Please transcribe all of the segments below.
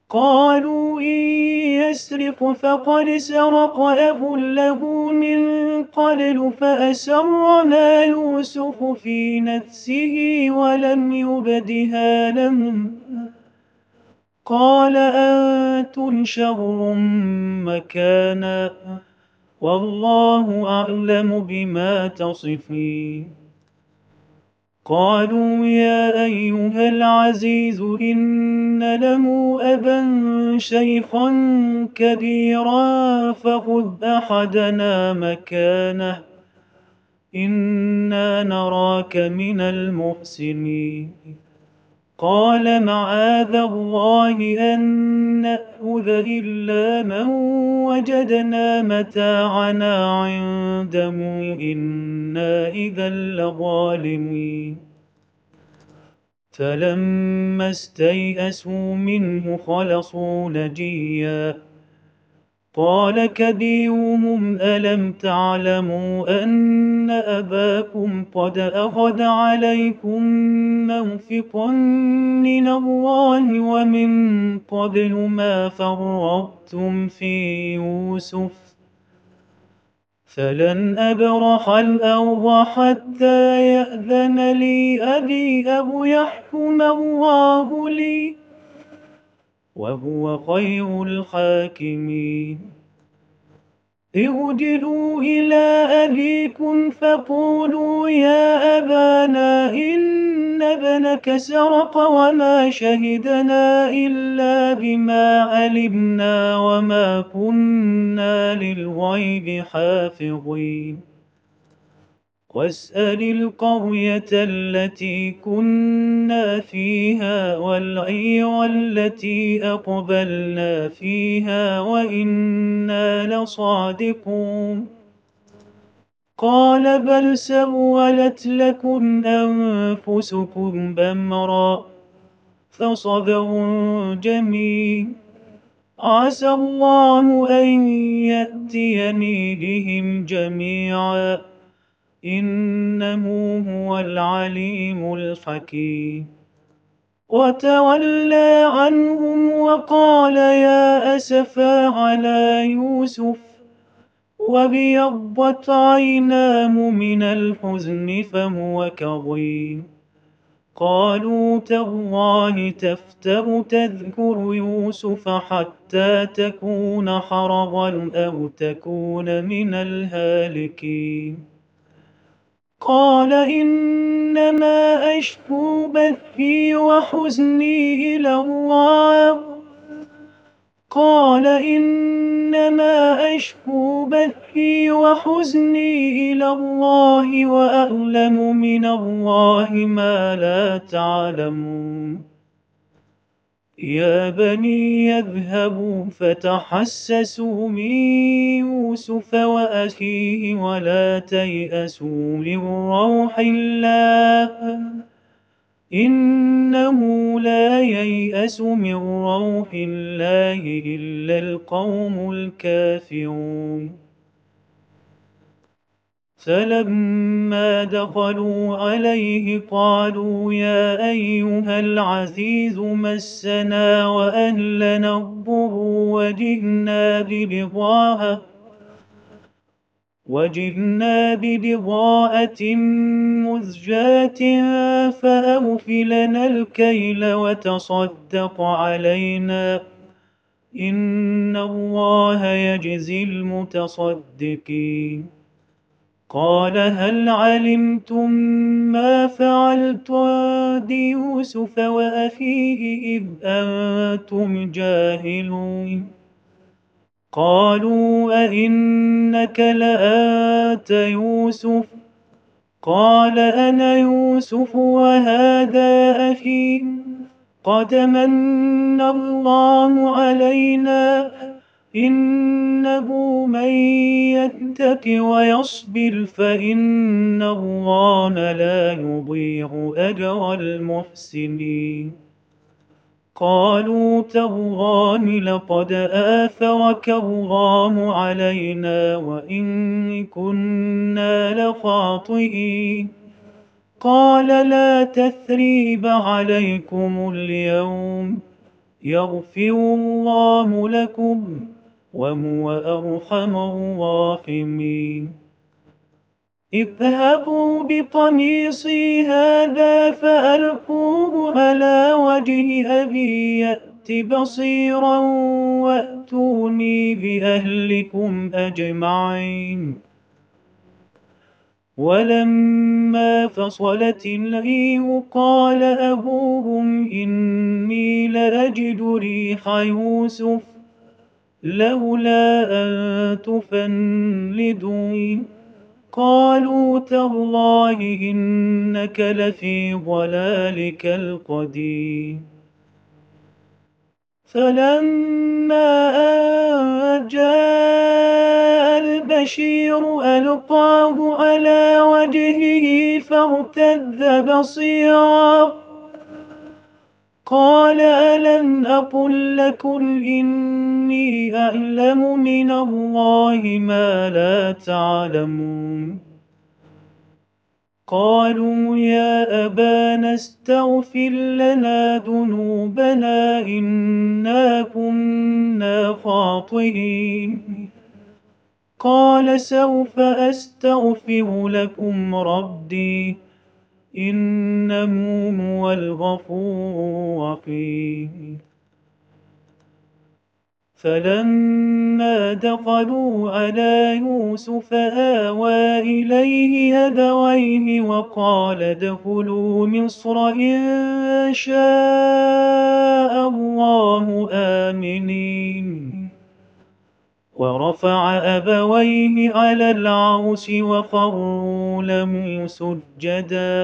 قالوا إن يسرق فقد سرق أخ له من قبل فأسرها يوسف في نفسه ولم يبدها لهم قال أنتم شر مكانا والله أعلم بما تصفين قالوا يا أيها العزيز إن له أبا شيخا كبيرا فخذ أحدنا مكانه إنا نراك من المحسنين قال معاذ الله أن نأخذ إلا من وجدنا متاعنا عنده إنا إذا لظالمين فلما استيئسوا منه خلصوا نجيا قال كبيرهم ألم تعلموا أن أباكم قد أخذ عليكم موثقا من الله ومن قبل ما فرطتم في يوسف فلن أبرح الأرض حتى يأذن لي أبي أو يحكم الله لي وهو خير الحاكمين ارجعوا إلى أبيكم فقولوا يا أبانا إن ابنك سرق وما شهدنا إلا بما علمنا وما كنا للغيب حافظين واسأل القرية التي كنا فيها والعير التي أقبلنا فيها وإنا لصادقون قال بل سولت لكم أنفسكم أمرا فصبر جميل عسى الله أن يأتيني بهم جميعا إنه هو العليم الحكيم وتولى عنهم وقال يا أسفا على يوسف وابيضت عيناه من الحزن فهو كظيم قالوا تالله تفتر تذكر يوسف حتى تكون حرضا أو تكون من الهالكين قال إنما أشكو بثي وحزني إلى الله وأعلم من الله ما لا تعلمون يا بني يذهبوا فتحسسوا من يوسف وأخيه ولا تيأسوا من روح الله إنه لا ييأس من روح الله إلا القوم الكافرون فلما دخلوا عليه قالوا يا أيها العزيز مسنا وأهلنا الضر وجئنا ببضاعة مزجاة فأوف لنا الكيل وتصدق علينا إن الله يجزي المتصدقين قال هل علمتم ما فعلتم بيوسف وأخيه إذ أنتم جاهلون قالوا أئنك لأنت يوسف قال أنا يوسف وهذا أخي قد من الله علينا إنه من يتق ويصبر فإن الله لا يضيع أجر المحسنين قالوا تالله لقد آثرك الله علينا وإن كنا لخاطئين قال لا تثريب عليكم اليوم يغفر الله لكم وهو أرحم الراحمين. اذهبوا بقميصي هذا فألقوه على وجه أبي يأت بصيرا وأتوني بأهلكم أجمعين. ولما فصلت العير قال أبوهم إني لأجد ريح يوسف لولا أن تفندون. قالوا تالله إنك لفي ضلالك القديم. فلما أن جاء البشير ألقاه على وجهه فارتد بصيرا قال ألم أقل لكم إني أعلم من الله ما لا تعلمون. قالوا يا أبانا استغفر لنا ذنوبنا إنا كنا خاطئين. قال سوف أستغفر لكم ربي إنه هو الغفور الرحيم. فلما دخلوا على يوسف آوى إليه أبويه وقال ادخلوا مصر إن شاء الله آمنين. ورفع أبويه على العرش وخروا له سجدا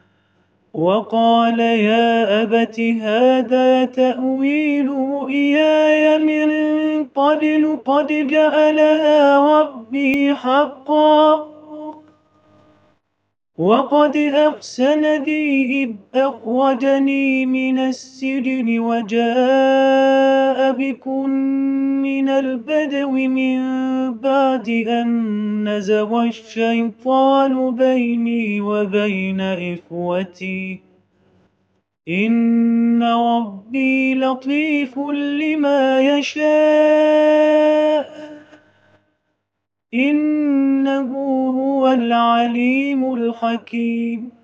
وقال يا أبت هذا تأويل رؤياي من قبل قد جعلها ربي حقا وقد أحسن بي إذ أخرجني من السجن وجاء بكم من البدو من بعد أن نزغ الشيطان بيني وبين إخوتي إن ربي لطيف لما يشاء إنه هو العليم الحكيم.